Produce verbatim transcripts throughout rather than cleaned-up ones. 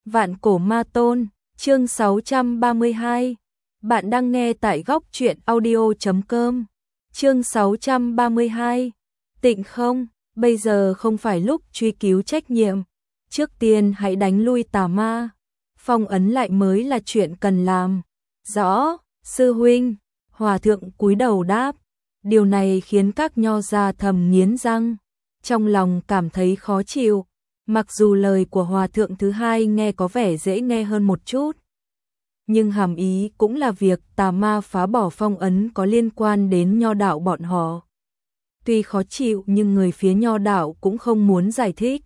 Vạn cổ ma tôn, chương sáu trăm ba mươi hai. Bạn đang nghe tại góc truyện audio chấm com. Chương sáu trăm ba mươi hai. Tịnh không, bây giờ không phải lúc truy cứu trách nhiệm. Trước tiên hãy đánh lui tà ma. Phong ấn lại mới là chuyện cần làm. Rõ, sư huynh. Hòa thượng cúi đầu đáp. Điều này khiến các nho gia thầm nghiến răng, trong lòng cảm thấy khó chịu. Mặc dù lời của hòa thượng thứ hai nghe có vẻ dễ nghe hơn một chút, nhưng hàm ý cũng là việc tà ma phá bỏ phong ấn có liên quan đến nho đạo bọn họ. Tuy khó chịu nhưng người phía nho đạo cũng không muốn giải thích.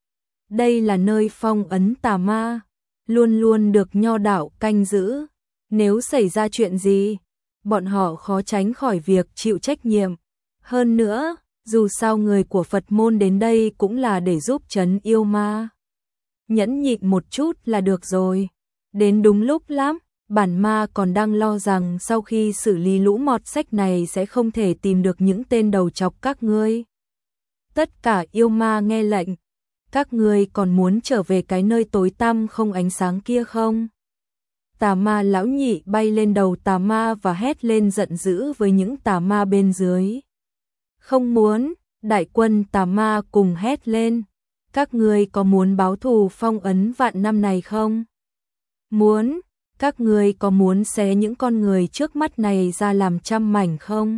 Đây là nơi phong ấn tà ma, luôn luôn được nho đạo canh giữ. Nếu xảy ra chuyện gì, bọn họ khó tránh khỏi việc chịu trách nhiệm. Hơn nữa, dù sao người của Phật môn đến đây cũng là để giúp trấn yêu ma. Nhẫn nhịn một chút là được rồi. Đến đúng lúc lắm, bản ma còn đang lo rằng sau khi xử lý lũ mọt sách này sẽ không thể tìm được những tên đầu chọc các ngươi. Tất cả yêu ma nghe lệnh. Các ngươi còn muốn trở về cái nơi tối tăm không ánh sáng kia không? Tà ma lão nhị bay lên đầu tà ma và hét lên giận dữ với những tà ma bên dưới. Không muốn, đại quân tà ma cùng hét lên. Các ngươi có muốn báo thù phong ấn vạn năm này không? Muốn, các ngươi có muốn xé những con người trước mắt này ra làm trăm mảnh không?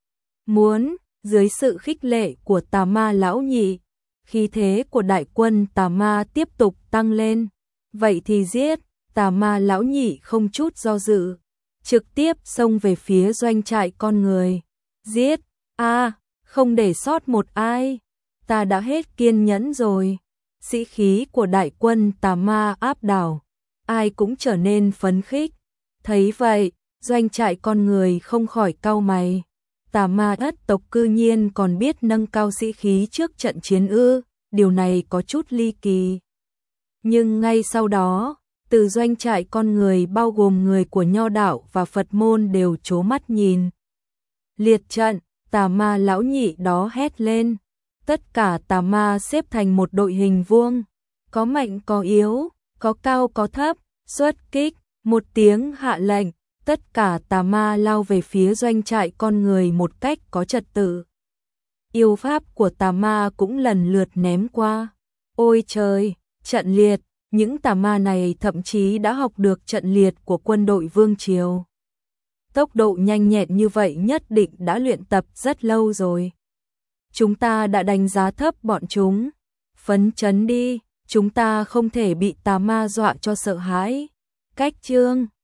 Muốn, dưới sự khích lệ của tà ma lão nhị, khí thế của đại quân tà ma tiếp tục tăng lên. Vậy thì giết, tà ma lão nhị không chút do dự, trực tiếp xông về phía doanh trại con người. Giết, a không để sót một ai, ta đã hết kiên nhẫn rồi. Sĩ khí của đại quân tà ma áp đảo, ai cũng trở nên phấn khích. Thấy vậy, doanh trại con người không khỏi cau mày. Tà ma ất tộc cư nhiên còn biết nâng cao sĩ khí trước trận chiến ư, điều này có chút ly kỳ. Nhưng ngay sau đó, từ doanh trại con người bao gồm người của nho đạo và Phật môn đều trố mắt nhìn. Liệt trận, tà ma lão nhị đó hét lên. Tất cả tà ma xếp thành một đội hình vuông, có mạnh có yếu, có cao có thấp, xuất kích. Một tiếng hạ lệnh, tất cả tà ma lao về phía doanh trại con người một cách có trật tự. Yêu pháp của tà ma cũng lần lượt ném qua. Ôi trời, trận liệt, những tà ma này thậm chí đã học được trận liệt của quân đội vương triều. Tốc độ nhanh nhẹn như vậy nhất định đã luyện tập rất lâu rồi. Chúng ta đã đánh giá thấp bọn chúng. Phấn chấn đi, chúng ta không thể bị tà ma dọa cho sợ hãi. Cách chương